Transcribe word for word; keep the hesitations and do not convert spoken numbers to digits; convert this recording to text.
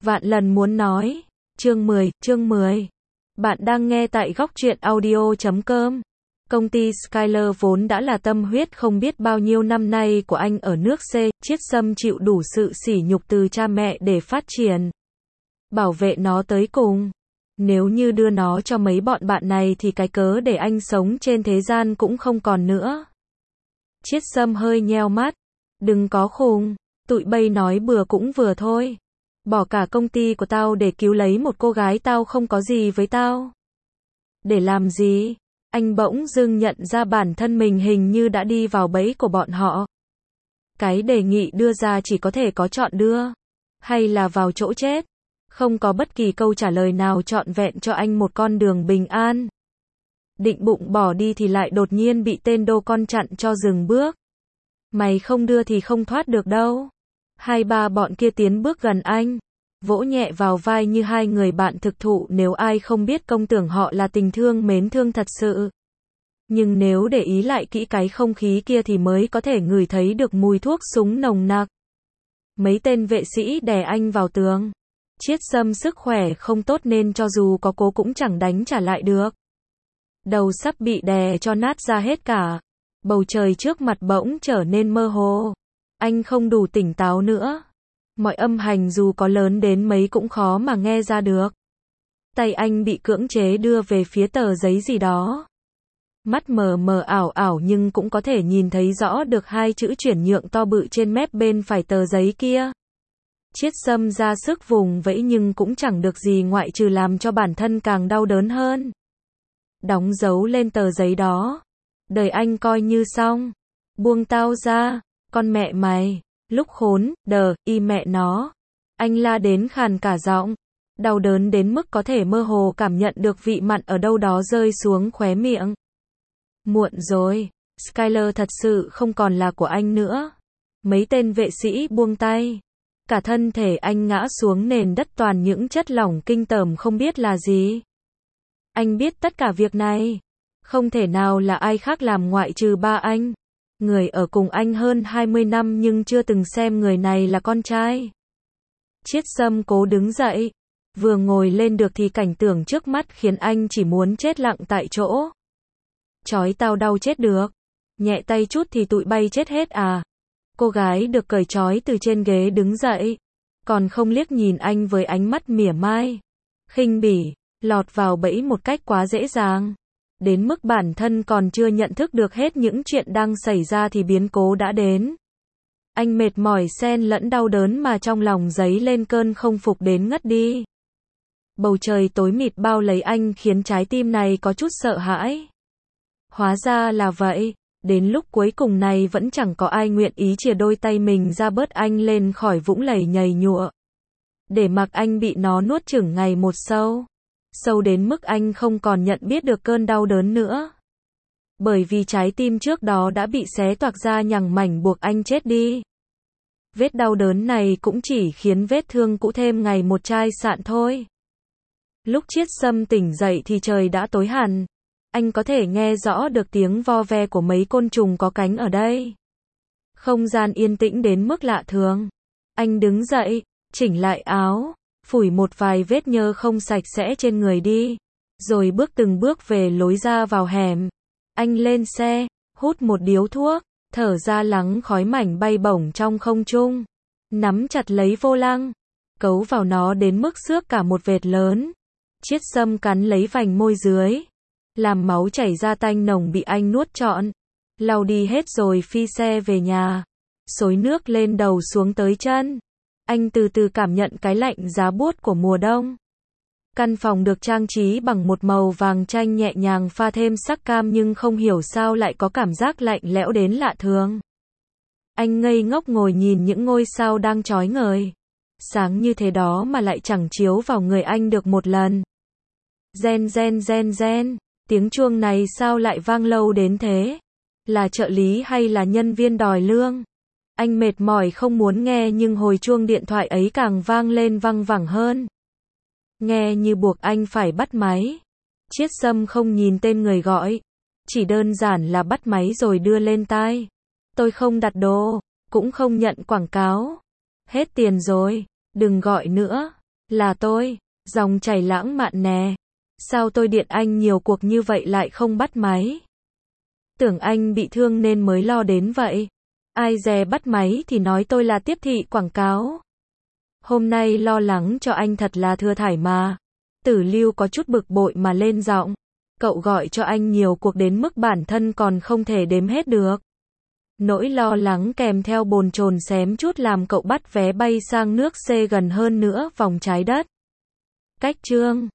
Vạn lần muốn nói. Chương mười, chương mười. Bạn đang nghe tại góc truyện audio chấm com. Công ty Skyler vốn đã là tâm huyết không biết bao nhiêu năm nay của anh ở nước C, Chiết Sâm chịu đủ sự sỉ nhục từ cha mẹ để phát triển. Bảo vệ nó tới cùng. Nếu như đưa nó cho mấy bọn bạn này thì cái cớ để anh sống trên thế gian cũng không còn nữa. Chiết Sâm hơi nheo mắt. Đừng có khùng, tụi bay nói bừa cũng vừa thôi. Bỏ cả công ty của tao để cứu lấy một cô gái tao không có gì với tao. Để làm gì? Anh bỗng dưng nhận ra bản thân mình hình như đã đi vào bẫy của bọn họ. Cái đề nghị đưa ra chỉ có thể có chọn đưa, hay là vào chỗ chết. Không có bất kỳ câu trả lời nào trọn vẹn cho anh một con đường bình an. Định bụng bỏ đi thì lại đột nhiên bị tên đô con chặn cho dừng bước. Mày không đưa thì không thoát được đâu. Hai ba bọn kia tiến bước gần anh, vỗ nhẹ vào vai như hai người bạn thực thụ, nếu ai không biết công tưởng họ là tình thương mến thương thật sự. Nhưng nếu để ý lại kỹ cái không khí kia thì mới có thể ngửi thấy được mùi thuốc súng nồng nặc. Mấy tên vệ sĩ đè anh vào tường. Chiết Sâm sức khỏe không tốt nên cho dù có cố cũng chẳng đánh trả lại được. Đầu sắp bị đè cho nát ra hết cả. Bầu trời trước mặt bỗng trở nên mơ hồ. Anh không đủ tỉnh táo nữa. Mọi âm thanh dù có lớn đến mấy cũng khó mà nghe ra được. Tay anh bị cưỡng chế đưa về phía tờ giấy gì đó. Mắt mờ mờ ảo ảo nhưng cũng có thể nhìn thấy rõ được hai chữ chuyển nhượng to bự trên mép bên phải tờ giấy kia. Chiết Sâm ra sức vùng vẫy nhưng cũng chẳng được gì ngoại trừ làm cho bản thân càng đau đớn hơn. Đóng dấu lên tờ giấy đó. Đời anh coi như xong. Buông tao ra. Con mẹ mày. Lúc khốn, đờ, y mẹ nó. Anh la đến khàn cả giọng. Đau đớn đến mức có thể mơ hồ cảm nhận được vị mặn ở đâu đó rơi xuống khóe miệng. Muộn rồi. Skyler thật sự không còn là của anh nữa. Mấy tên vệ sĩ buông tay. Cả thân thể anh ngã xuống nền đất toàn những chất lỏng kinh tởm không biết là gì. Anh biết tất cả việc này. Không thể nào là ai khác làm ngoại trừ ba anh. Người ở cùng anh hơn hai mươi năm nhưng chưa từng xem người này là con trai. Chiết Sâm cố đứng dậy. Vừa ngồi lên được thì cảnh tượng trước mắt khiến anh chỉ muốn chết lặng tại chỗ. Chói tao đau chết được. Nhẹ tay chút thì tụi bay chết hết à. Cô gái được cởi trói từ trên ghế đứng dậy. Còn không liếc nhìn anh với ánh mắt mỉa mai. Khinh bỉ, lọt vào bẫy một cách quá dễ dàng. Đến mức bản thân còn chưa nhận thức được hết những chuyện đang xảy ra thì biến cố đã đến. Anh mệt mỏi xen lẫn đau đớn mà trong lòng dấy lên cơn không phục đến ngất đi. Bầu trời tối mịt bao lấy anh khiến trái tim này có chút sợ hãi. Hóa ra là vậy, đến lúc cuối cùng này vẫn chẳng có ai nguyện ý chìa đôi tay mình ra bớt anh lên khỏi vũng lầy nhầy nhụa. Để mặc anh bị nó nuốt chửng ngày một sâu. Sâu đến mức anh không còn nhận biết được cơn đau đớn nữa. Bởi vì trái tim trước đó đã bị xé toạc ra nhằng mảnh buộc anh chết đi. Vết đau đớn này cũng chỉ khiến vết thương cũ thêm ngày một chai sạn thôi. Lúc Chiết Sâm tỉnh dậy thì trời đã tối hẳn. Anh có thể nghe rõ được tiếng vo ve của mấy côn trùng có cánh ở đây. Không gian yên tĩnh đến mức lạ thường. Anh đứng dậy, chỉnh lại áo, phủi một vài vết nhơ không sạch sẽ trên người đi, rồi bước từng bước về lối ra vào hẻm. Anh lên xe, hút một điếu thuốc, thở ra lắng khói mảnh bay bổng trong không trung, nắm chặt lấy vô lăng, cấu vào nó đến mức xước cả một vệt lớn. Chiết Sâm cắn lấy vành môi dưới, làm máu chảy ra tanh nồng bị anh nuốt trọn, lau đi hết rồi phi xe về nhà, xối nước lên đầu xuống tới chân. Anh từ từ cảm nhận cái lạnh giá buốt của mùa đông. Căn phòng được trang trí bằng một màu vàng chanh nhẹ nhàng pha thêm sắc cam nhưng không hiểu sao lại có cảm giác lạnh lẽo đến lạ thường. Anh ngây ngốc ngồi nhìn những ngôi sao đang chói ngời. Sáng như thế đó mà lại chẳng chiếu vào người anh được một lần. Gen gen gen gen, tiếng chuông này sao lại vang lâu đến thế? Là trợ lý hay là nhân viên đòi lương? Anh mệt mỏi không muốn nghe nhưng hồi chuông điện thoại ấy càng vang lên văng vẳng hơn. Nghe như buộc anh phải bắt máy. Chiết Sâm không nhìn tên người gọi. Chỉ đơn giản là bắt máy rồi đưa lên tai. Tôi không đặt đồ, cũng không nhận quảng cáo. Hết tiền rồi, đừng gọi nữa. Là tôi. Dòng chảy lãng mạn nè. Sao tôi điện anh nhiều cuộc như vậy lại không bắt máy? Tưởng anh bị thương nên mới lo đến vậy. Ai dè bắt máy thì nói tôi là tiếp thị quảng cáo. Hôm nay lo lắng cho anh thật là thưa thải mà. Tử Lưu có chút bực bội mà lên giọng. Cậu gọi cho anh nhiều cuộc đến mức bản thân còn không thể đếm hết được. Nỗi lo lắng kèm theo bồn chồn xém chút làm cậu bắt vé bay sang nước C gần hơn nữa vòng trái đất. Cách chương